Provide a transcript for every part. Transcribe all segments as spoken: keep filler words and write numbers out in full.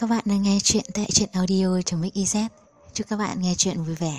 Các bạn đang nghe chuyện tại truyện audio.mix.iz. Chúc các bạn nghe chuyện vui vẻ.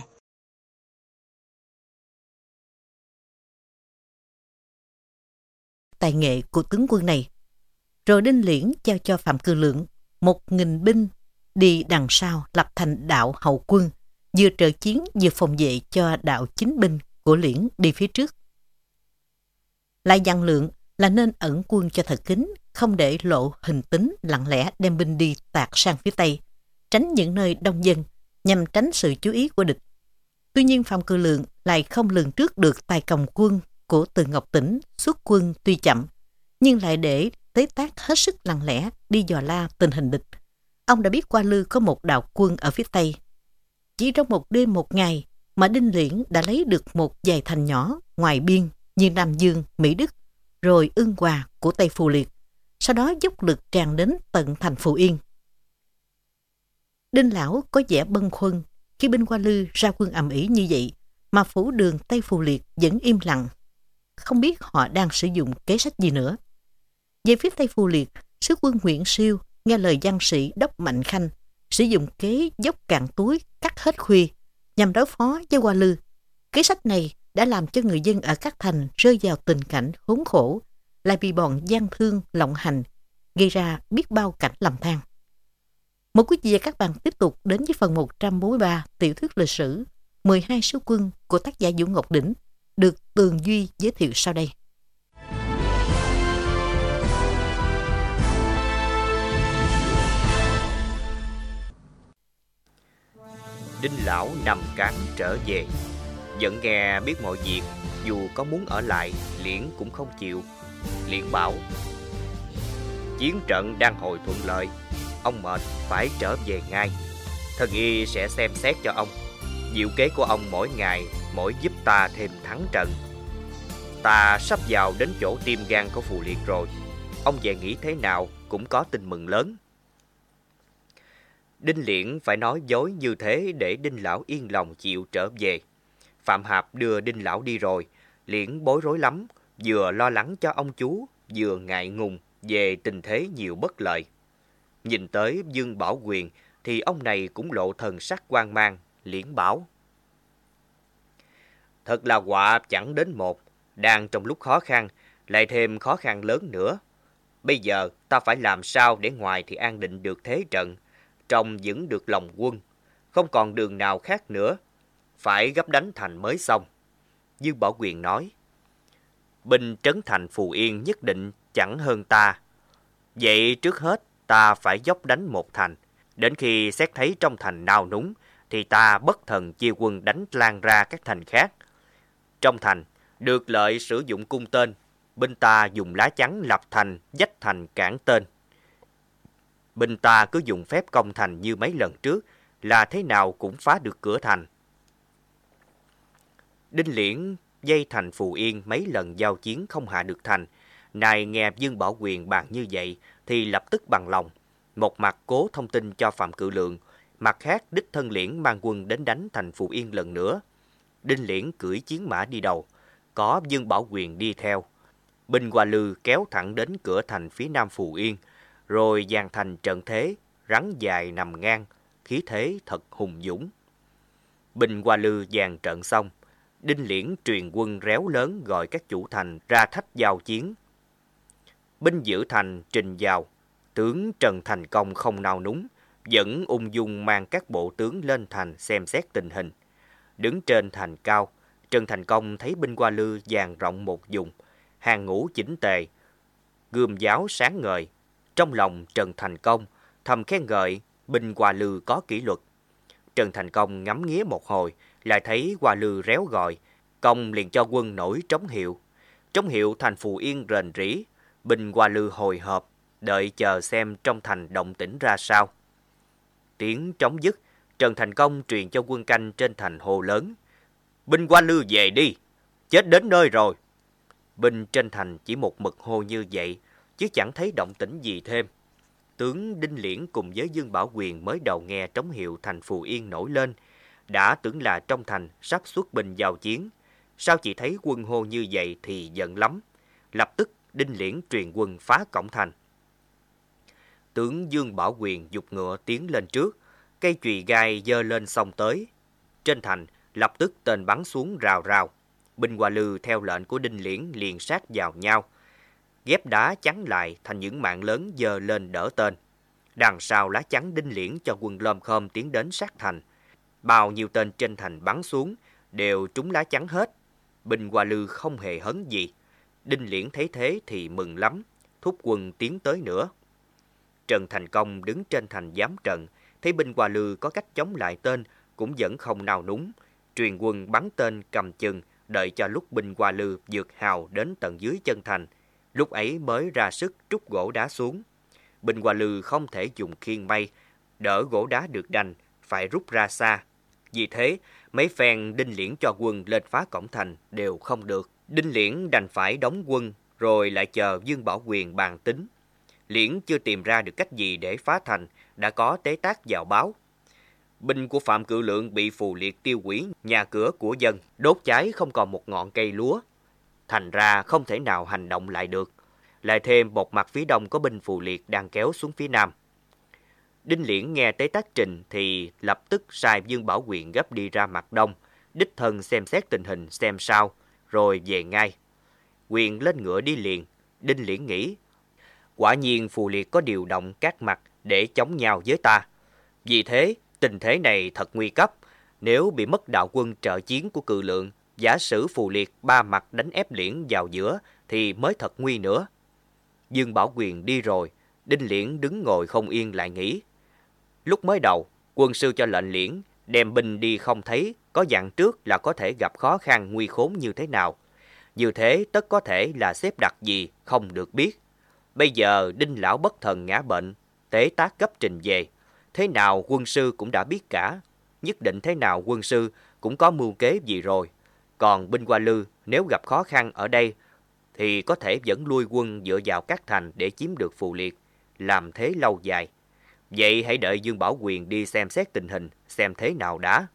Tài nghệ của tướng quân này. Rồi Đinh Liễn giao cho Phạm Cừ Lượng một nghìn binh đi đằng sau lập thành đạo hậu quân, vừa trợ chiến vừa phòng vệ cho đạo chính binh của Liễn đi phía trước. Lại dặn Lượng là nên ẩn quân cho thật kín, không để lộ hình tính, lặng lẽ đem binh đi tạt sang phía Tây, tránh những nơi đông dân, nhằm tránh sự chú ý của địch. Tuy nhiên Phạm Cừ Lượng lại không lường trước được tài cầm quân của Từ Ngọc Tỉnh xuất quân tuy chậm, nhưng lại để tế tác hết sức lặng lẽ đi dò la tình hình địch. Ông đã biết Hoa Lư có một đạo quân ở phía Tây. Chỉ trong một đêm một ngày mà Đinh Liễn đã lấy được một vài thành nhỏ ngoài biên như Nam Dương, Mỹ Đức, rồi Ưng Hòa của Tây Phù Liệt, sau đó dốc lực tràn đến tận thành Phù Yên. Đinh Lão có vẻ bâng khuâng khi binh Hoa Lư ra quân ầm ĩ như vậy, mà phủ đường Tây Phù Liệt vẫn im lặng, không biết họ đang sử dụng kế sách gì nữa. Về phía Tây Phù Liệt, sứ quân Nguyễn Siêu nghe lời văn sĩ Đốc Mạnh Khanh, sử dụng kế dốc cạn túi cắt hết khuya nhằm đối phó với Hoa Lư. Kế sách này đã làm cho người dân ở các thành rơi vào tình cảnh khốn khổ, lại bị bọn gian thương lộng hành gây ra biết bao cảnh lầm than. Một quý vị và các bạn tiếp tục đến với phần một trăm bốn mươi ba tiểu thuyết lịch sử mười hai sứ quân của tác giả Vũ Ngọc Đỉnh, được Tường Duy giới thiệu sau đây. Đinh Lão nằm cán trở về, vẫn nghe biết mọi việc, dù có muốn ở lại, Liễn cũng không chịu. Liễn bảo: chiến trận đang hồi thuận lợi, ông mệt phải trở về ngay. Thần y sẽ xem xét cho ông. Diệu kế của ông mỗi ngày mỗi giúp ta thêm thắng trận. Ta sắp vào đến chỗ tim gan của Phù Liệt rồi. Ông về nghĩ thế nào cũng có tin mừng lớn. Đinh Liễn phải nói dối như thế để Đinh Lão yên lòng chịu trở về. Phạm Hạp đưa Đinh Lão đi rồi, Liễn bối rối lắm, vừa lo lắng cho ông chú, vừa ngại ngùng về tình thế nhiều bất lợi. Nhìn tới Dương Bảo Quyền thì ông này cũng lộ thần sắc hoang mang. Liễn bảo: thật là họa chẳng đến một, đang trong lúc khó khăn, lại thêm khó khăn lớn nữa. Bây giờ ta phải làm sao để ngoài thì an định được thế trận, trong giữ được lòng quân, không còn đường nào khác nữa, phải gấp đánh thành mới xong. Dương Bảo Quyền nói: binh trấn thành Phù Yên nhất định chẳng hơn ta. Vậy trước hết ta phải dốc đánh một thành, đến khi xét thấy trong thành nao núng thì ta bất thần chia quân đánh lan ra các thành khác. Trong thành được lợi sử dụng cung tên, binh ta dùng lá chắn lập thành, dách thành cản tên. Binh ta cứ dùng phép công thành như mấy lần trước, là thế nào cũng phá được cửa thành. Đinh Liễn dây thành Phù Yên mấy lần giao chiến không hạ được thành, nay nghe Dương Bảo Quyền bàn như vậy thì lập tức bằng lòng. Một mặt cố thông tin cho Phạm Cự Lượng, mặt khác đích thân Liễn mang quân đến đánh thành Phù Yên lần nữa. Đinh Liễn cưỡi chiến mã đi đầu, có Dương Bảo Quyền đi theo. Binh Hoa Lư kéo thẳng đến cửa thành phía nam Phù Yên, rồi dàn thành trận thế, rắn dài nằm ngang, khí thế thật hùng dũng. Binh Hoa Lư dàn trận xong, Đinh Liễn truyền quân réo lớn gọi các chủ thành ra thách giao chiến. Binh giữ thành trình vào, tướng Trần Thành Công không nao núng, vẫn ung dung mang các bộ tướng lên thành xem xét tình hình. Đứng trên thành cao, Trần Thành Công thấy binh Hoa Lư dàn rộng một vùng, hàng ngũ chỉnh tề, gươm giáo sáng ngời. Trong lòng Trần Thành Công thầm khen ngợi binh Hoa Lư có kỷ luật. Trần Thành Công ngắm nghía một hồi, lại thấy Hoa Lư réo gọi, Công liền cho quân nổi trống hiệu. Trống hiệu thành Phù Yên rền rĩ, binh Hoa Lư hồi hộp, đợi chờ xem trong thành động tĩnh ra sao. Tiếng trống dứt, Trần Thành Công truyền cho quân canh trên thành hô lớn: binh Hoa Lư về đi, chết đến nơi rồi. Binh trên thành chỉ một mực hô như vậy, chứ chẳng thấy động tĩnh gì thêm. Tướng Đinh Liễn cùng với Dương Bảo Quyền mới đầu nghe trống hiệu thành Phù Yên nổi lên, đã tưởng là trong thành sắp xuất binh giao chiến. Sao chỉ thấy quân hô như vậy thì giận lắm. Lập tức Đinh Liễn truyền quân phá cổng thành. Tướng Dương Bảo Quyền giục ngựa tiến lên trước, cây chùy gai giơ lên xông tới. Trên thành, lập tức tên bắn xuống rào rào. Binh Hoa Lư theo lệnh của Đinh Liễn liền sát vào nhau. Ghép đá chắn lại thành những mạng lớn giơ lên đỡ tên. Đằng sau lá chắn Đinh Liễn cho quân Lom Khom tiến đến sát thành. Bao nhiêu tên trên thành bắn xuống, đều trúng lá chắn hết. Binh Hoa Lư không hề hấn gì. Đinh Liễn thấy thế thì mừng lắm, thúc quân tiến tới nữa. Trần Thành Công đứng trên thành giám trận, thấy binh Hoa Lư có cách chống lại tên, cũng vẫn không nao núng. Truyền quân bắn tên cầm chừng, đợi cho lúc binh Hoa Lư vượt hào đến tận dưới chân thành. Lúc ấy mới ra sức trút gỗ đá xuống. Binh Hoa Lư không thể dùng khiên may, đỡ gỗ đá được đành, phải rút ra xa. Vì thế, mấy phen Đinh Liễn cho quân lên phá cổng thành đều không được. Đinh Liễn đành phải đóng quân, rồi lại chờ Dương Bảo Quyền bàn tính. Liễn chưa tìm ra được cách gì để phá thành, đã có tế tác vào báo. Binh của Phạm Cự Lượng bị phù liệt tiêu hủy nhà cửa của dân, đốt cháy không còn một ngọn cây lúa. Thành ra không thể nào hành động lại được. Lại thêm một mặt phía đông có binh phù liệt đang kéo xuống phía nam. Đinh Liễn nghe tế tác trình thì lập tức sai Dương Bảo Quyền gấp đi ra mặt đông, đích thân xem xét tình hình xem sao, rồi về ngay. Quyền lên ngựa đi liền. Đinh Liễn nghĩ, quả nhiên phù liệt có điều động các mặt để chống nhau với ta. Vì thế, tình thế này thật nguy cấp. Nếu bị mất đạo quân trợ chiến của Cự Lượng, giả sử phù liệt ba mặt đánh ép Liễn vào giữa thì mới thật nguy nữa. Dương Bảo Quyền đi rồi, Đinh Liễn đứng ngồi không yên lại nghĩ. Lúc mới đầu, quân sư cho lệnh Liễn đem binh đi không thấy, có dặn trước là có thể gặp khó khăn nguy khốn như thế nào. Như thế tất có thể là xếp đặt gì không được biết. Bây giờ Đinh lão bất thần ngã bệnh, tế tác gấp trình về. Thế nào quân sư cũng đã biết cả. Nhất định thế nào quân sư cũng có mưu kế gì rồi. Còn binh Hoa Lư nếu gặp khó khăn ở đây thì có thể dẫn lui quân dựa vào các thành để chiếm được phù liệt, làm thế lâu dài. Vậy hãy đợi Dương Bảo Quyền đi xem xét tình hình, xem thế nào đã.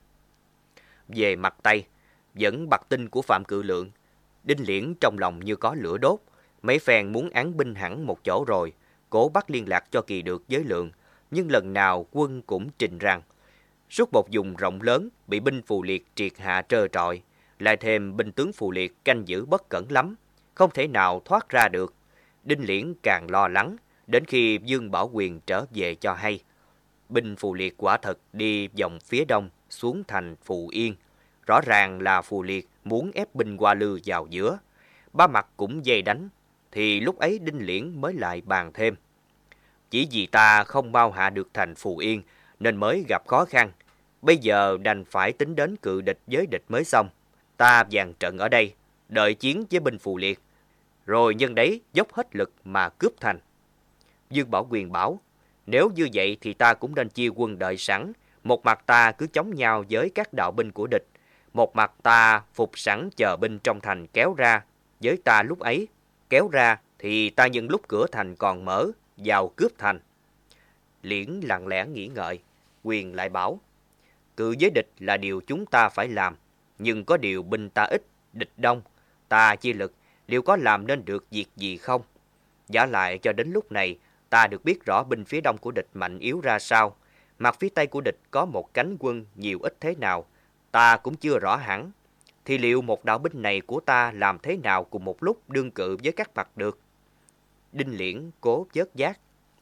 Về mặt Tây, vẫn bặt tin của Phạm Cự Lượng. Đinh Liễn trong lòng như có lửa đốt, mấy phen muốn án binh hẳn một chỗ rồi, cố bắt liên lạc cho kỳ được với Lượng, nhưng lần nào quân cũng trình rằng suốt một vùng rộng lớn bị binh phù liệt triệt hạ trơ trọi, lại thêm binh tướng phù liệt canh giữ bất cẩn lắm, không thể nào thoát ra được. Đinh Liễn càng lo lắng, đến khi Dương Bảo Quyền trở về cho hay. Binh phù liệt quả thật đi vòng phía đông xuống thành Phù Yên. Rõ ràng là phù liệt muốn ép binh Hoa Lư vào giữa. Ba mặt cũng dây đánh, thì lúc ấy Đinh Liễn mới lại bàn thêm. Chỉ vì ta không bao hạ được thành Phù Yên nên mới gặp khó khăn. Bây giờ đành phải tính đến cự địch với địch mới xong. Ta dàn trận ở đây, đợi chiến với binh phù liệt, rồi nhân đấy dốc hết lực mà cướp thành. Dương Bảo Quyền bảo, nếu như vậy thì ta cũng nên chia quân đợi sẵn. Một mặt ta cứ chống nhau với các đạo binh của địch, một mặt ta phục sẵn chờ binh trong thành kéo ra. Với ta lúc ấy, kéo ra thì ta nhân lúc cửa thành còn mở, vào cướp thành. Liễn lặng lẽ nghĩ ngợi, Quyền lại bảo, cự với địch là điều chúng ta phải làm, nhưng có điều binh ta ít, địch đông, ta chia lực, liệu có làm nên được việc gì không? Giả lại cho đến lúc này, ta được biết rõ binh phía đông của địch mạnh yếu ra sao, mặt phía tây của địch có một cánh quân nhiều ít thế nào, ta cũng chưa rõ hẳn. Thì liệu một đạo binh này của ta làm thế nào cùng một lúc đương cự với các mặt được? Đinh Liễn cố vớt giác.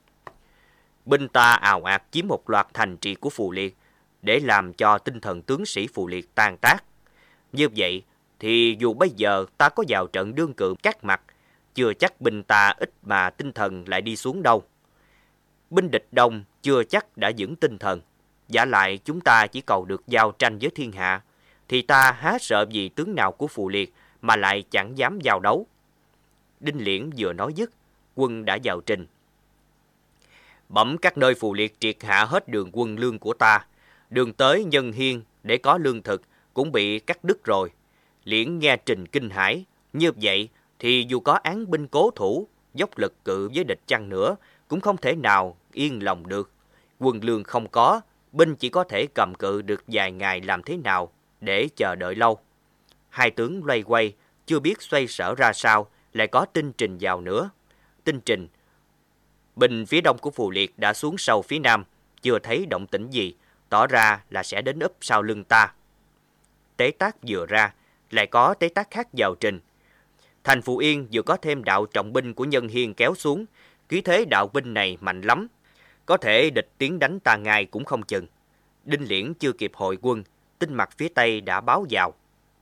Binh ta ào ạt chiếm một loạt thành trì của phù liệt, để làm cho tinh thần tướng sĩ phù liệt tan tác. Như vậy, thì dù bây giờ ta có vào trận đương cự các mặt, chưa chắc binh ta ít mà tinh thần lại đi xuống đâu. Binh địch đông chưa chắc đã vững tinh thần. Giả lại chúng ta chỉ cầu được giao tranh với thiên hạ, thì ta há sợ gì tướng nào của phù liệt mà lại chẳng dám giao đấu. Đinh Liễn vừa nói dứt, quân đã vào trình. Bẩm các nơi phù liệt triệt hạ hết đường quân lương của ta. Đường tới Nhân Hiên để có lương thực cũng bị cắt đứt rồi. Liễn nghe trình kinh hãi. Như vậy thì dù có án binh cố thủ, dốc lực cự với địch chăng nữa, cũng không thể nào yên lòng được. Quân lương không có, binh chỉ có thể cầm cự được vài ngày làm thế nào để chờ đợi lâu. Hai tướng loay quay, chưa biết xoay sở ra sao, lại có tin trình vào nữa. Tin trình, Binh phía đông của Phù Liệt đã xuống sâu phía nam, chưa thấy động tĩnh gì, tỏ ra là sẽ đến úp sau lưng ta. Tế tác vừa ra, lại có tế tác khác vào trình. Thành Phù Yên vừa có thêm đạo trọng binh của Nhân Hiên kéo xuống, khí thế đạo binh này mạnh lắm, có thể địch tiến đánh ta ngay cũng không chừng. Đinh Liễn chưa kịp hội quân, tin mặt phía tây đã báo vào.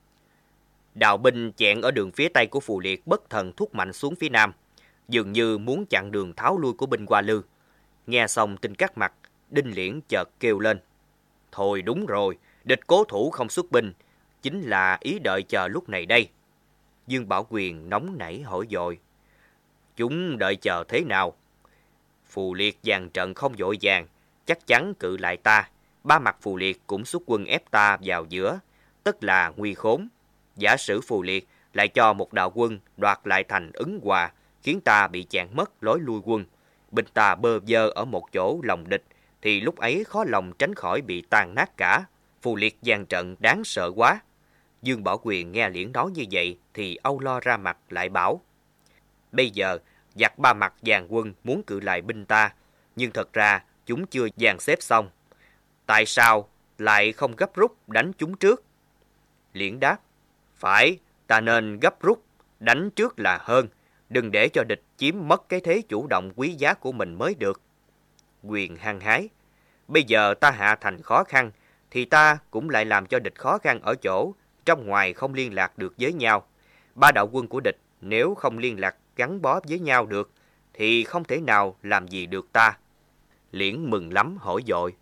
Đạo binh chẹn ở đường phía tây của Phù Liệt bất thần thúc mạnh xuống phía nam, dường như muốn chặn đường tháo lui của binh Hoa Lư. Nghe xong tin cắt mặt, Đinh Liễn chợt kêu lên: thôi đúng rồi, địch cố thủ không xuất binh, chính là ý đợi chờ lúc này đây. Dương Bảo Quyền nóng nảy hỏi dội: chúng đợi chờ thế nào? Phù Liệt dàn trận không vội vàng, chắc chắn cự lại ta. Ba mặt Phù Liệt cũng xuất quân ép ta vào giữa, tức là nguy khốn. Giả sử Phù Liệt lại cho một đạo quân đoạt lại thành Ứng Hòa, khiến ta bị chặn mất lối lui quân, binh ta bơ vơ ở một chỗ lòng địch, thì lúc ấy khó lòng tránh khỏi bị tan nát cả. Phù Liệt dàn trận đáng sợ quá. Dương Bảo Quyền nghe Liễn nói như vậy thì âu lo ra mặt, lại bảo: bây giờ giặc ba mặt dàn quân muốn cự lại binh ta, nhưng thật ra chúng chưa dàn xếp xong. Tại sao lại không gấp rút đánh chúng trước? Liễn đáp: phải, ta nên gấp rút đánh trước là hơn, đừng để cho địch chiếm mất cái thế chủ động quý giá của mình mới được. Quyền hăng hái: bây giờ ta hạ thành khó khăn, thì ta cũng lại làm cho địch khó khăn ở chỗ trong ngoài không liên lạc được với nhau. Ba đạo quân của địch nếu không liên lạc gắn bó với nhau được, thì không thể nào làm gì được ta. Liễn mừng lắm hỏi dội: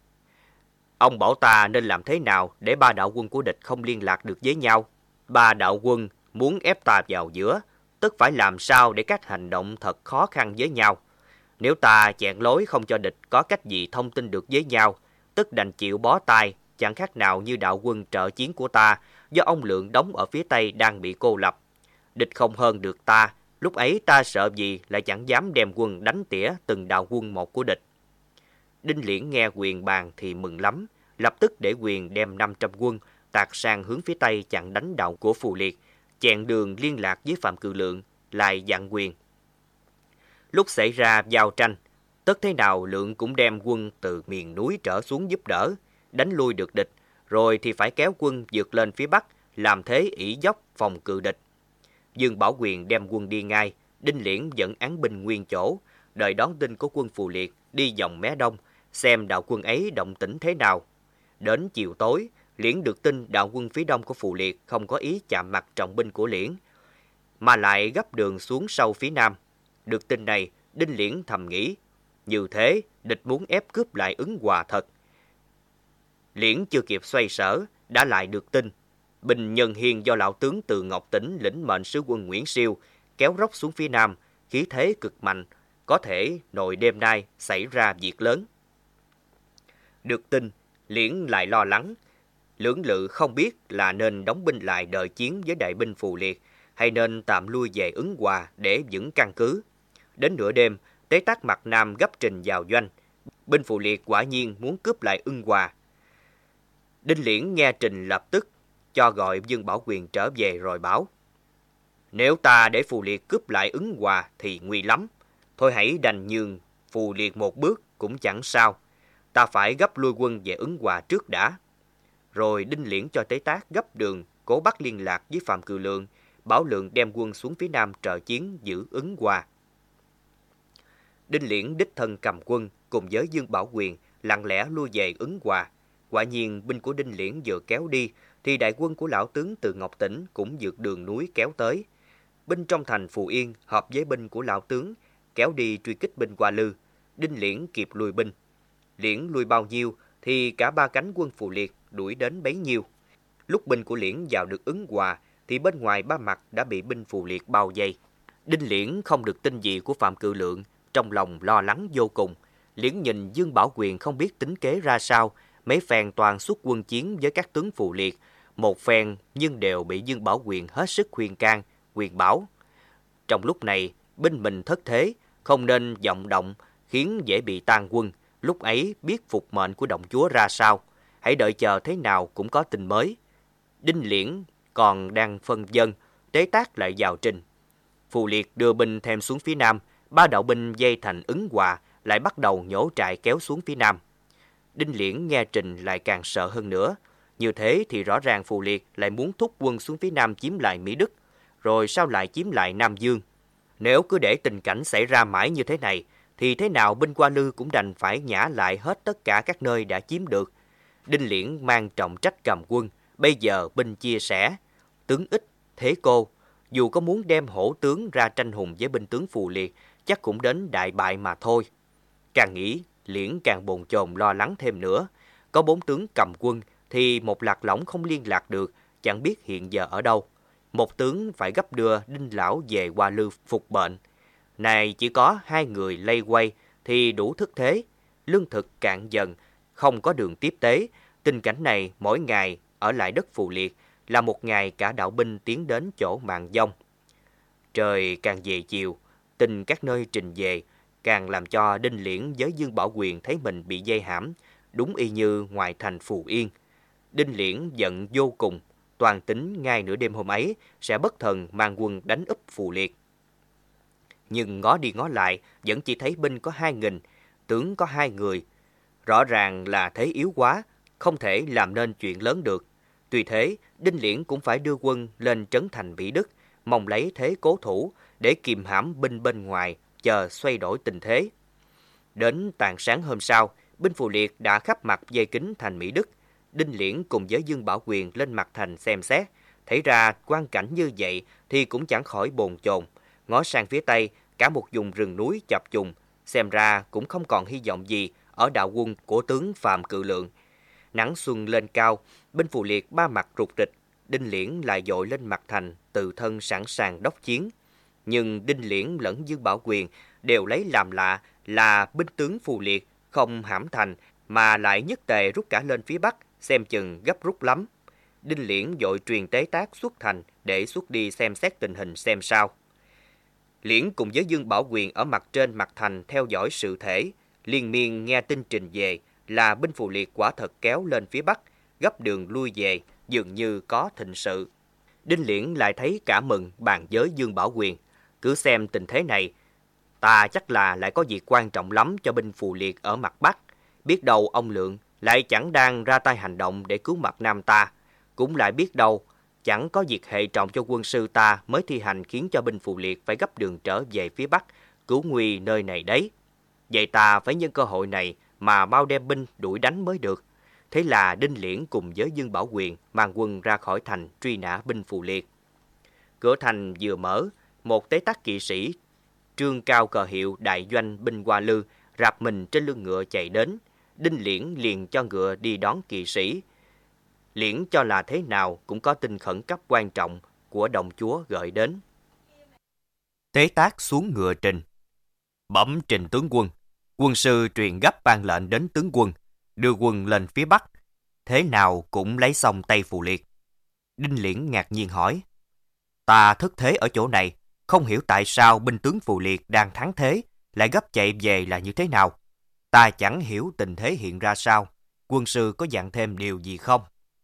ông bảo ta nên làm thế nào để ba đạo quân của địch không liên lạc được với nhau? Ba đạo quân muốn ép ta vào giữa, tức phải làm sao để các hành động thật khó khăn với nhau. Nếu ta chẹn lối không cho địch có cách gì thông tin được với nhau, tức đành chịu bó tay, chẳng khác nào như đạo quân trợ chiến của ta do ông Lượng đóng ở phía tây đang bị cô lập. Địch không hơn được ta, lúc ấy ta sợ gì lại chẳng dám đem quân đánh tỉa từng đạo quân một của địch. Đinh Liễn nghe Quyền bàn thì mừng lắm, lập tức để Quyền đem năm trăm quân tạt sang hướng phía tây chặn đánh đạo của Phù Liệt, chẹn đường liên lạc với Phạm Cự Lượng, lại dặn Quyền: lúc xảy ra giao tranh, tất thế nào Lượng cũng đem quân từ miền núi trở xuống giúp đỡ, đánh lui được địch, rồi thì phải kéo quân vượt lên phía bắc, làm thế ỷ dốc phòng cự địch. Dương Bảo Quyền đem quân đi ngay, Đinh Liễn dẫn án binh nguyên chỗ, đợi đón tin của quân Phù Liệt đi vòng mé đông, xem đạo quân ấy động tĩnh thế nào. Đến chiều tối, Liễn được tin đạo quân phía đông của Phù Liệt không có ý chạm mặt trọng binh của Liễn, mà lại gấp đường xuống sâu phía nam. Được tin này, Đinh Liễn thầm nghĩ: như thế, địch muốn ép cướp lại Ứng Hòa thật. Liễn chưa kịp xoay sở, đã lại được tin binh Nhân Hiên do lão tướng Từ Ngọc Tỉnh lĩnh mệnh sứ quân Nguyễn Siêu kéo róc xuống phía nam, khí thế cực mạnh, có thể nội đêm nay xảy ra việc lớn. Được tin, Liễn lại lo lắng, lưỡng lự không biết là nên đóng binh lại đợi chiến với đại binh Phù Liệt, hay nên tạm lui về Ứng Hòa để vững căn cứ. Đến nửa đêm, Tế Tác mặt Nam gấp trình vào doanh, binh Phù Liệt quả nhiên muốn cướp lại Ứng Hòa. Đinh Liễn nghe trình lập tức cho gọi Dương Bảo Quyền trở về rồi bảo: nếu ta để Phù Liệt cướp lại Ứng Hòa thì nguy lắm, thôi hãy đành nhường Phù Liệt một bước cũng chẳng sao, ta phải gấp lui quân về Ứng Hòa trước đã. Rồi Đinh Liễn cho Tế Tác gấp đường cố bắt liên lạc với Phạm Cự Lượng, bảo Lượng đem quân xuống phía nam trợ chiến giữ Ứng Hòa. Đinh Liễn đích thân cầm quân cùng với Dương Bảo Quyền lặng lẽ lui về Ứng Hòa. Quả nhiên binh của Đinh Liễn vừa kéo đi thì đại quân của lão tướng Từ Ngọc Tỉnh cũng vượt đường núi kéo tới. Binh trong thành Phù Yên hợp với binh của lão tướng kéo đi truy kích binh Hoa Lư. Đinh Liễn kịp lùi binh. Liễn lùi bao nhiêu thì cả ba cánh quân Phù Liệt đuổi đến bấy nhiêu. Lúc binh của Liễn vào được Ứng Hòa thì bên ngoài ba mặt đã bị binh Phù Liệt bao vây. Đinh Liễn không được tin gì của Phạm Cự Lượng, trong lòng lo lắng vô cùng. Liễn nhìn Dương Bảo Quyền không biết tính kế ra sao, mấy phen toàn xuất quân chiến với các tướng Phù Liệt, một phen nhưng đều bị Dương Bảo Quyền hết sức khuyên can, quyền bảo: trong lúc này binh mình thất thế, không nên vọng động khiến dễ bị tan quân, lúc ấy biết phục mệnh của đồng chúa ra sao, hãy đợi chờ thế nào cũng có tin mới. Đinh Liễn còn đang phân vân, Tế Tác lại vào trình: Phù Liệt đưa binh thêm xuống phía nam, ba đạo binh dây thành ứng hòa lại bắt đầu nhổ trại kéo xuống phía nam. Đinh Liễn nghe trình lại càng sợ hơn nữa. Như thế thì rõ ràng Phù Liệt lại muốn thúc quân xuống phía nam chiếm lại Mỹ Đức, rồi sao lại chiếm lại Nam Dương. Nếu cứ để tình cảnh xảy ra mãi như thế này, thì thế nào binh Hoa Lư cũng đành phải nhả lại hết tất cả các nơi đã chiếm được. Đinh Liễn mang trọng trách cầm quân, bây giờ binh chia sẻ, tướng ít, thế cô. Dù có muốn đem hổ tướng ra tranh hùng với binh tướng Phù Liệt, chắc cũng đến đại bại mà thôi. Càng nghĩ, Liễn càng bồn chồn lo lắng thêm nữa. Có bốn tướng cầm quân, thì một Lạc Lõng không liên lạc được, chẳng biết hiện giờ ở đâu. Một tướng phải gấp đưa Đinh Lão về Hoa Lư phục bệnh. Này chỉ có hai người lây quay thì đủ thức thế. Lương thực cạn dần, không có đường tiếp tế. Tình cảnh này mỗi ngày ở lại đất Phù Liệt là một ngày cả đạo binh tiến đến chỗ Mạn Dông. Trời càng về chiều, tin các nơi trình về càng làm cho Đinh Liễn với Dương Bảo Quyền thấy mình bị dây hãm, đúng y như ngoài thành Phù Yên. Đinh Liễn giận vô cùng, toàn tính ngay nửa đêm hôm ấy sẽ bất thần mang quân đánh úp Phù Liệt. Nhưng ngó đi ngó lại vẫn chỉ thấy binh có hai nghìn, tướng có hai người. Rõ ràng là thế yếu quá, không thể làm nên chuyện lớn được. Tuy thế, Đinh Liễn cũng phải đưa quân lên trấn thành Mỹ Đức, mong lấy thế cố thủ để kìm hãm binh bên ngoài, chờ xoay đổi tình thế. Đến tàn sáng hôm sau, binh Phù Liệt đã khắp mặt vây kín thành Mỹ Đức. Đinh Liễn cùng với Dương Bảo Quyền lên mặt thành xem xét, thấy ra quang cảnh như vậy thì cũng chẳng khỏi bồn chồn. Ngó sang phía tây, cả một vùng rừng núi chập trùng, xem ra cũng không còn hy vọng gì ở đạo quân của tướng Phạm Cự Lượng. Nắng xuân lên cao, binh Phù Liệt ba mặt rục rịch, Đinh Liễn lại dội lên mặt thành, tự thân sẵn sàng đốc chiến. Nhưng Đinh Liễn lẫn Dương Bảo Quyền đều lấy làm lạ là binh tướng Phù Liệt không hãm thành mà lại nhất tề rút cả lên phía bắc, xem chừng gấp rút lắm. Đinh Liễn vội truyền tế tác xuất thành để xuất đi xem xét tình hình xem sao. Liễn cùng với Dương Bảo Quyền ở mặt trên mặt thành theo dõi sự thể, liên miên nghe tin trình về là binh Phù Liệt quả thật kéo lên phía bắc, gấp đường lui về, dường như có thịnh sự. Đinh Liễn lại thấy cả mừng bàn với Dương Bảo Quyền, cứ xem tình thế này, ta chắc là lại có việc quan trọng lắm cho binh Phù Liệt ở mặt bắc. Biết đâu ông Lượng lại chẳng đang ra tay hành động để cứu mặt Nam ta, cũng lại biết đâu chẳng có việc hệ trọng cho quân sư ta mới thi hành khiến cho binh Phù Liệt phải gấp đường trở về phía bắc, cứu nguy nơi này đấy. Vậy ta phải nhân cơ hội này mà mau đem binh đuổi đánh mới được. Thế là Đinh Liễn cùng với Dương Bảo Quyền mang quân ra khỏi thành truy nã binh Phù Liệt. Cửa thành vừa mở, một tế tác kỵ sĩ trương cao cờ hiệu đại doanh binh Hoa Lư rạp mình trên lưng ngựa chạy đến. Đinh Liễn liền cho ngựa đi đón kỵ sĩ. Liễn cho là thế nào cũng có tin khẩn cấp quan trọng của đồng chúa gửi đến. Tế tác xuống ngựa trình. Bẩm trình tướng quân, quân sư truyền gấp ban lệnh đến tướng quân, đưa quân lên phía bắc, thế nào cũng lấy xong Tây Phù Liệt. Đinh Liễn ngạc nhiên hỏi, ta thất thế ở chỗ này, không hiểu tại sao binh tướng Phù Liệt đang thắng thế, lại gấp chạy về là như thế nào. Ta chẳng hiểu tình thế hiện ra sao, quân sư có dặn thêm điều gì không?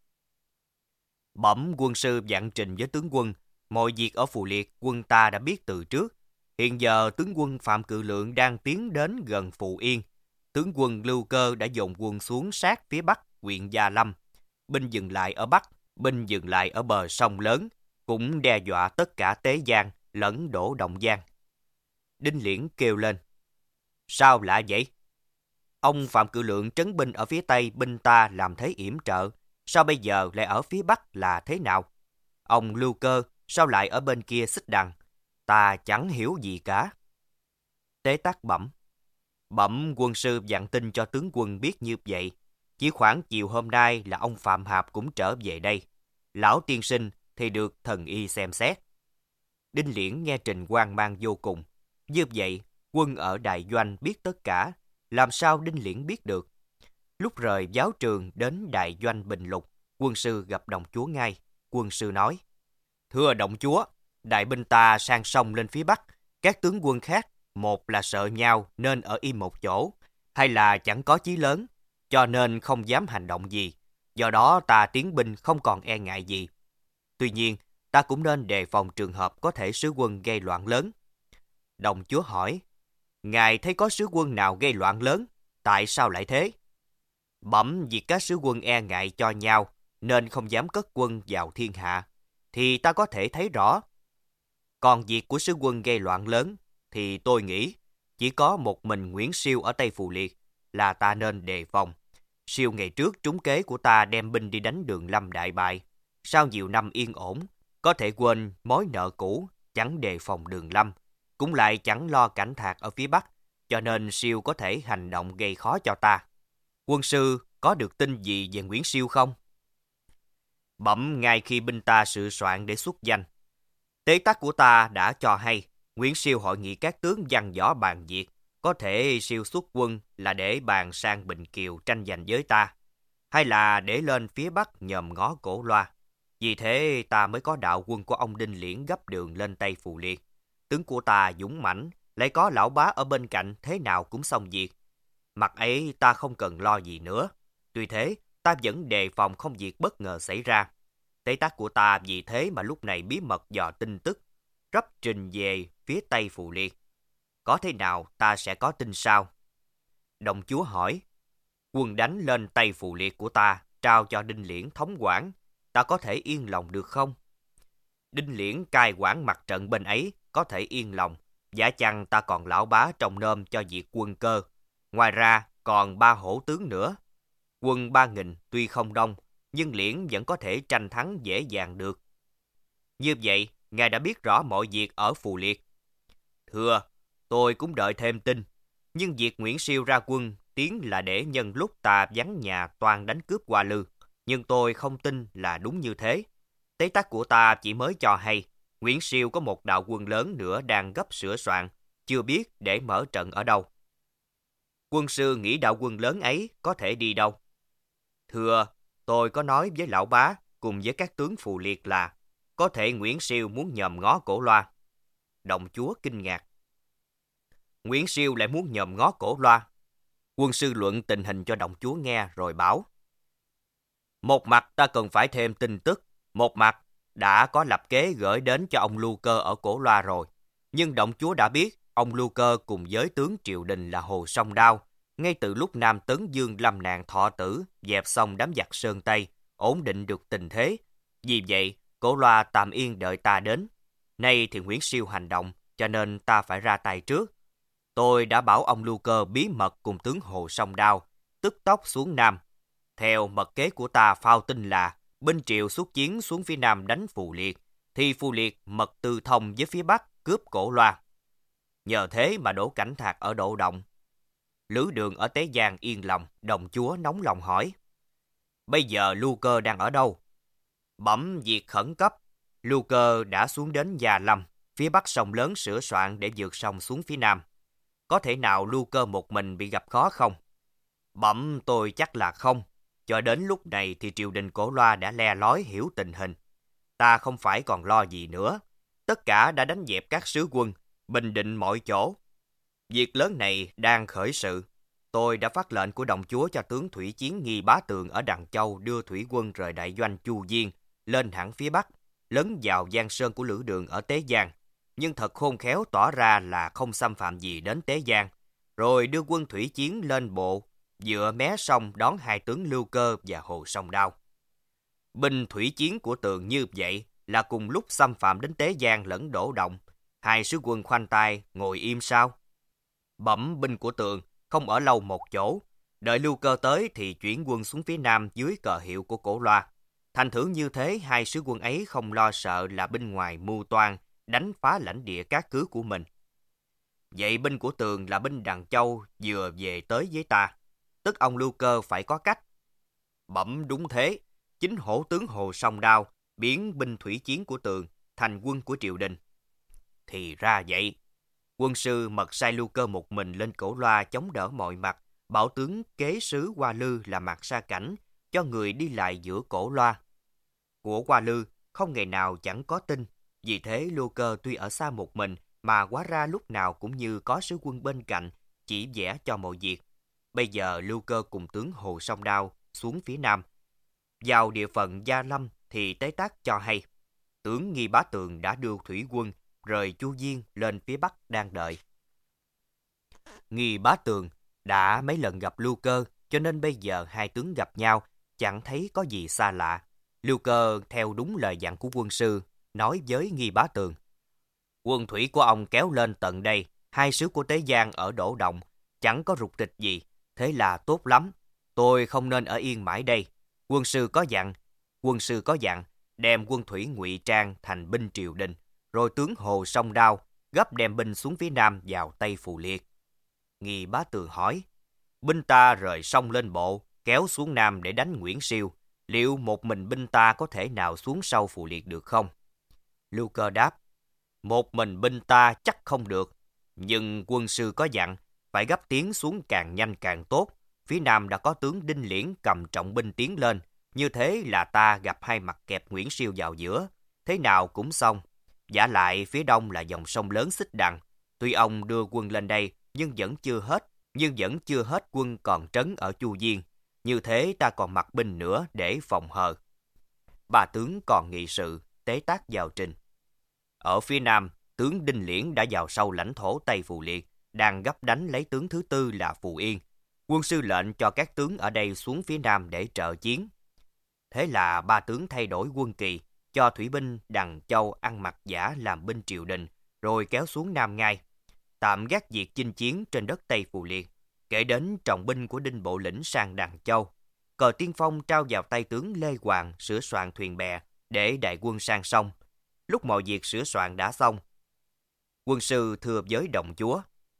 Bẩm quân sư dặn trình với tướng quân, mọi việc ở Phù Liệt quân ta đã biết từ trước. Hiện giờ tướng quân Phạm Cự Lượng đang tiến đến gần Phù Yên. Tướng quân Lưu Cơ đã dồn quân xuống sát phía bắc huyện Gia Lâm. Binh dừng lại ở bắc, binh dừng lại ở bờ sông lớn, cũng đe dọa tất cả Tế Giang lẫn Đỗ Động Giang. Đinh Liễn kêu lên, sao lạ vậy? Ông Phạm Cự Lượng trấn binh ở phía tây binh ta làm thế yểm trợ, sao bây giờ lại ở phía bắc là thế nào? Ông Lưu Cơ sao lại ở bên kia xích đằng? Ta chẳng hiểu gì cả. Tế tác bẩm, bẩm quân sư dặn tin cho tướng quân biết như vậy. Chỉ khoảng chiều hôm nay là ông Phạm Hạp cũng trở về đây. Lão tiên sinh thì được thần y xem xét. Đinh Liễn nghe trình hoang mang vô cùng. Như vậy, quân ở đại doanh biết tất cả, làm sao Đinh Liễn biết được? Lúc rời giáo trường đến đại doanh Bình Lục, quân sư gặp đồng chúa ngay. Quân sư nói, thưa đồng chúa, đại binh ta sang sông lên phía bắc, các tướng quân khác, một là sợ nhau nên ở im một chỗ, hay là chẳng có chí lớn, cho nên không dám hành động gì. Do đó ta tiến binh không còn e ngại gì. Tuy nhiên, ta cũng nên đề phòng trường hợp có thể sứ quân gây loạn lớn. Đồng chúa hỏi, ngài thấy có sứ quân nào gây loạn lớn, tại sao lại thế? Bẩm việc các sứ quân e ngại cho nhau, nên không dám cất quân vào thiên hạ, thì ta có thể thấy rõ. Còn việc của sứ quân gây loạn lớn, thì tôi nghĩ chỉ có một mình Nguyễn Siêu ở Tây Phù Liệt là ta nên đề phòng. Siêu ngày trước trúng kế của ta đem binh đi đánh Đường Lâm đại bại. Sau nhiều năm yên ổn, có thể quên mối nợ cũ, chẳng đề phòng Đường Lâm, cũng lại chẳng lo Cảnh Thạc ở phía Bắc, cho nên Siêu có thể hành động gây khó cho ta. Quân sư có được tin gì về Nguyễn Siêu không? Bẩm ngay khi binh ta sửa soạn để xuất danh, tế tắc của ta đã cho hay Nguyễn Siêu hội nghị các tướng văn võ bàn việc, có thể Siêu xuất quân là để bàn sang Bình Kiều tranh giành với ta, hay là để lên phía Bắc nhòm ngó Cổ Loa. Vì thế ta mới có đạo quân của ông Đinh Liễn gấp đường lên Tây Phù Liệt. Tướng của ta dũng mãnh, lại có lão bá ở bên cạnh, thế nào cũng xong việc. Mặt ấy ta không cần lo gì nữa. Tuy thế, ta vẫn đề phòng không việc bất ngờ xảy ra. Tế tác của ta vì thế mà lúc này bí mật dò tin tức, rấp trình về phía Tây Phù Liệt. Có thế nào ta sẽ có tin sao? Đồng chúa hỏi, quân đánh lên Tây Phù Liệt của ta, trao cho Đinh Liễn thống quản, ta có thể yên lòng được không? Đinh Liễn cai quản mặt trận bên ấy, có thể yên lòng. Giả chăng ta còn lão bá trông nom cho việc quân cơ. Ngoài ra còn ba hổ tướng nữa. Quân ba nghìn tuy không đông, nhưng Liễn vẫn có thể tranh thắng dễ dàng được. Như vậy, ngài đã biết rõ mọi việc ở Phù Liệt. Thưa, tôi cũng đợi thêm tin. Nhưng việc Nguyễn Siêu ra quân tiến là để nhân lúc ta vắng nhà toan đánh cướp Hoa Lư. Nhưng tôi không tin là đúng như thế. Tế tắc của ta chỉ mới cho hay Nguyễn Siêu có một đạo quân lớn nữa đang gấp sửa soạn, chưa biết để mở trận ở đâu. Quân sư nghĩ đạo quân lớn ấy có thể đi đâu? Thưa, tôi có nói với lão bá cùng với các tướng Phù Liệt là có thể Nguyễn Siêu muốn nhòm ngó Cổ Loa. Đồng chúa kinh ngạc. Nguyễn Siêu lại muốn nhòm ngó Cổ Loa. Quân sư luận tình hình cho đồng chúa nghe rồi bảo. Một mặt ta cần phải thêm tin tức, một mặt đã có lập kế gửi đến cho ông Lưu Cơ ở Cổ Loa rồi. Nhưng đồng chúa đã biết ông Lưu Cơ cùng với tướng triều đình là Hồ Song Đao, ngay từ lúc Nam Tấn Dương lâm nạn thọ tử, dẹp xong đám giặc Sơn Tây, ổn định được tình thế. Vì vậy, Cổ Loa tạm yên đợi ta đến. Nay thì Nguyễn Siêu hành động, cho nên ta phải ra tay trước. Tôi đã bảo ông Lưu Cơ bí mật cùng tướng Hồ Song Đao, tức tốc xuống Nam. Theo mật kế của ta phao tin là binh triệu xuất chiến xuống phía Nam đánh Phù Liệt, thì Phù Liệt mật tư thông với phía Bắc cướp Cổ Loa. Nhờ thế mà Đỗ Cảnh Thạc ở Độ Động. Lữ Đường ở Tế Giang yên lòng, đồng chúa nóng lòng hỏi. Bây giờ Lưu Cơ đang ở đâu? Bẩm việc khẩn cấp, Lưu Cơ đã xuống đến Gia Lâm, phía bắc sông lớn sửa soạn để vượt sông xuống phía Nam. Có thể nào Lưu Cơ một mình bị gặp khó không? Bẩm tôi chắc là không. Cho đến lúc này thì triều đình Cổ Loa đã le lói hiểu tình hình. Ta không phải còn lo gì nữa. Tất cả đã đánh dẹp các sứ quân, bình định mọi chỗ. Việc lớn này đang khởi sự. Tôi đã phát lệnh của đồng chúa cho tướng thủy chiến Nghi Bá Tường ở Đằng Châu đưa thủy quân rời đại doanh Chu Diên lên hẳn phía bắc, lấn vào giang sơn của Lữ Đường ở Tế Giang. Nhưng thật khôn khéo tỏ ra là không xâm phạm gì đến Tế Giang, rồi đưa quân thủy chiến lên bộ, dựa mé sông đón hai tướng Lưu Cơ và Hồ Song Đao. Binh thủy chiến của Tường như vậy là cùng lúc xâm phạm đến Tế Giang lẫn Đỗ Động. Hai sứ quân khoanh tay ngồi im sao? Bẩm binh của Tường không ở lâu một chỗ, đợi Lưu Cơ tới thì chuyển quân xuống phía Nam dưới cờ hiệu của Cổ Loa. Thành thử như thế, hai sứ quân ấy không lo sợ là binh ngoài mưu toan đánh phá lãnh địa cát cứ của mình. Vậy binh của Tường là binh Đằng Châu vừa về tới với ta, tức ông Lưu Cơ phải có cách. Bẩm đúng thế, chính hổ tướng Hồ Song Đao biến binh thủy chiến của Tường thành quân của triều đình. Thì ra vậy. Quân sư mật sai Lưu Cơ một mình lên Cổ Loa chống đỡ mọi mặt, bảo tướng kế sứ Hoa Lư là Mạc Sa Cảnh cho người đi lại giữa Cổ Loa. Của Hoa Lư không ngày nào chẳng có tin, vì thế Lưu Cơ tuy ở xa một mình mà hóa ra lúc nào cũng như có sứ quân bên cạnh chỉ vẽ cho mọi việc. Bây giờ Lưu Cơ cùng tướng Hồ Song Đao xuống phía Nam. Vào địa phận Gia Lâm thì Tế Tác cho hay tướng Nghi Bá Tường đã đưa thủy quân rời Chu Diên lên phía bắc đang đợi. Nghi Bá Tường đã mấy lần gặp Lưu Cơ, cho nên bây giờ hai tướng gặp nhau chẳng thấy có gì xa lạ. Lưu Cơ theo đúng lời dặn của quân sư, nói với Nghi Bá Tường: quân thủy của ông kéo lên tận đây, hai sứ của Tế Giang ở Đỗ Động, chẳng có rục rịch gì, thế là tốt lắm. Tôi không nên ở yên mãi đây. Quân sư có dặn, quân sư có dặn đem quân thủy ngụy trang thành binh triều đình, rồi tướng Hồ Song Đao gấp đem binh xuống phía nam vào Tây Phù Liệt. Nghi Bá Tường hỏi: binh ta rời sông lên bộ, kéo xuống nam để đánh Nguyễn Siêu, liệu một mình binh ta có thể nào xuống sâu Phù Liệt được không? Lưu Cơ đáp: một mình binh ta chắc không được, nhưng quân sư có dặn phải gấp tiến xuống càng nhanh càng tốt. Phía nam đã có tướng Đinh Liễn cầm trọng binh tiến lên, như thế là ta gặp hai mặt kẹp Nguyễn Siêu vào giữa, thế nào cũng xong. Vả lại phía đông là dòng sông lớn Xích Đằng, tuy ông đưa quân lên đây nhưng vẫn chưa hết, nhưng vẫn chưa hết quân còn trấn ở Chu Diên, như thế ta còn mặt binh nữa để phòng hờ. Ba tướng còn nghị sự, tế tác vào trình. Ở phía nam, tướng Đinh Liễn đã vào sâu lãnh thổ Tây Phù Liệt, đang gấp đánh lấy tướng thứ tư là Phù Yên. Quân sư lệnh cho các tướng ở đây xuống phía nam để trợ chiến. Thế là ba tướng thay đổi quân kỳ, cho thủy binh Đằng Châu ăn mặc giả làm binh triều đình, rồi kéo xuống Nam ngay, tạm gác việc chinh chiến trên đất Tây Phù Liệt, kể đến trọng binh của Đinh Bộ Lĩnh sang Đằng Châu. Cờ tiên phong trao vào tay tướng Lê Hoàng sửa soạn thuyền bè để đại quân sang sông. Lúc mọi việc sửa soạn đã xong, quân sư thưa với đồng chúa: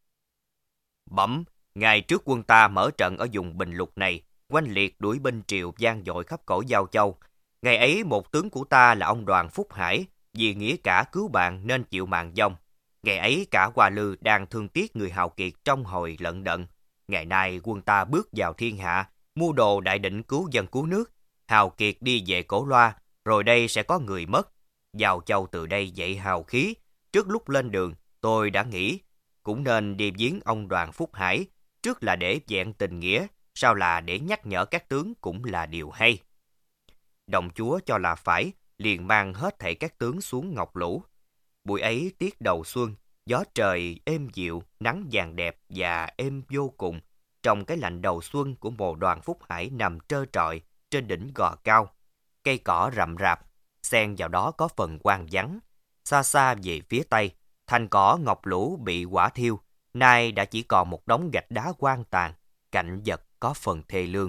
bẩm, ngày trước quân ta mở trận ở vùng Bình Lục này, oanh liệt đuổi binh triều vang dội khắp cõi Giao Châu. Ngày ấy một tướng của ta là ông Đoàn Phúc Hải, vì nghĩa cả cứu bạn nên chịu mạng vong. Ngày ấy cả Hoa Lư đang thương tiếc người hào kiệt trong hồi lận đận. Ngày nay quân ta bước vào thiên hạ, mua đồ đại định cứu dân cứu nước. Hào kiệt đi về Cổ Loa, rồi đây sẽ có người mất. Giao Châu từ đây dậy hào khí. Trước lúc lên đường, tôi đã nghĩ cũng nên đi viếng ông Đoàn Phúc Hải, trước là để vẹn tình nghĩa, sau là để nhắc nhở các tướng cũng là điều hay. Đồng chúa cho là phải, liền mang hết thảy các tướng xuống Ngọc Lũ. Buổi ấy tiết đầu xuân, gió trời êm dịu, nắng vàng đẹp và êm vô cùng. Trong cái lạnh đầu xuân của mồ Đoàn Phúc Hải nằm trơ trọi trên đỉnh gò cao. Cây cỏ rậm rạp, xen vào đó có phần hoang vắng. Xa xa về phía tây, thành cỏ Ngọc Lũ bị hỏa thiêu, nay đã chỉ còn một đống gạch đá hoang tàn, cảnh vật có phần thê lương.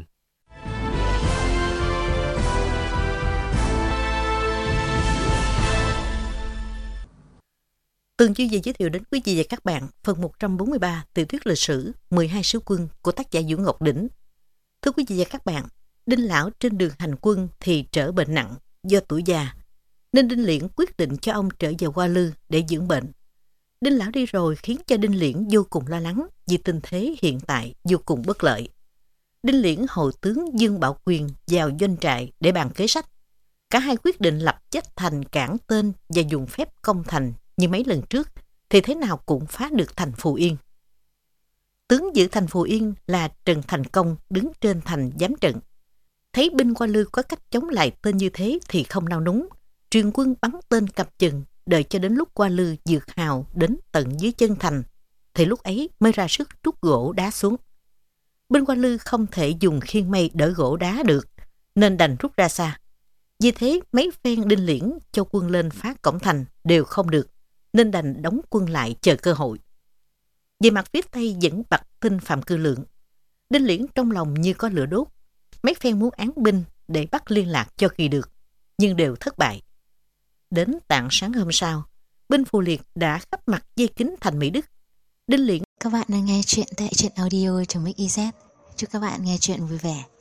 Tường Duy về giới thiệu đến quý vị và các bạn phần một trăm bốn mươi ba tiểu thuyết lịch sử mười hai sứ quân của tác giả Vũ Ngọc Đỉnh. Thưa quý vị và các bạn, Đinh Lão trên đường hành quân thì trở bệnh nặng do tuổi già, nên Đinh Liễn quyết định cho ông trở về Hoa Lư để dưỡng bệnh. Đinh Lão đi rồi khiến cho Đinh Liễn vô cùng lo lắng vì tình thế hiện tại vô cùng bất lợi. Đinh Liễn hộ tướng Dương Bảo Quyền vào doanh trại để bàn kế sách. Cả hai quyết định lập Chách Thành cản tên và dùng phép công thành như mấy lần trước, thì thế nào cũng phá được thành Phù Yên. Tướng giữ thành Phù Yên là Trần Thành Công đứng trên thành giám trận. Thấy binh Hoa Lư có cách chống lại tên như thế thì không nao núng, truyền quân bắn tên cặp chừng, đợi cho đến lúc Hoa Lư dược hào đến tận dưới chân thành, thì lúc ấy mới ra sức trút gỗ đá xuống. Binh Hoa Lư không thể dùng khiên mây đỡ gỗ đá được, nên đành rút ra xa. Vì thế mấy phen Đinh Liễn cho quân lên phá cổng thành đều không được, nên đành đóng quân lại chờ cơ hội. Về mặt phía Tây vẫn bặt tin Phạm Cư Lượng. Đinh Liễn trong lòng như có lửa đốt, mấy phen muốn án binh để bắt liên lạc cho kỳ được, nhưng đều thất bại. Đến tạng sáng hôm sau, binh Phù Liệt đã khắp mặt dây kín thành Mỹ Đức. Đinh Liễn. Các bạn đang nghe chuyện tại truyện audio.mix.iz. Chúc các bạn nghe chuyện vui vẻ.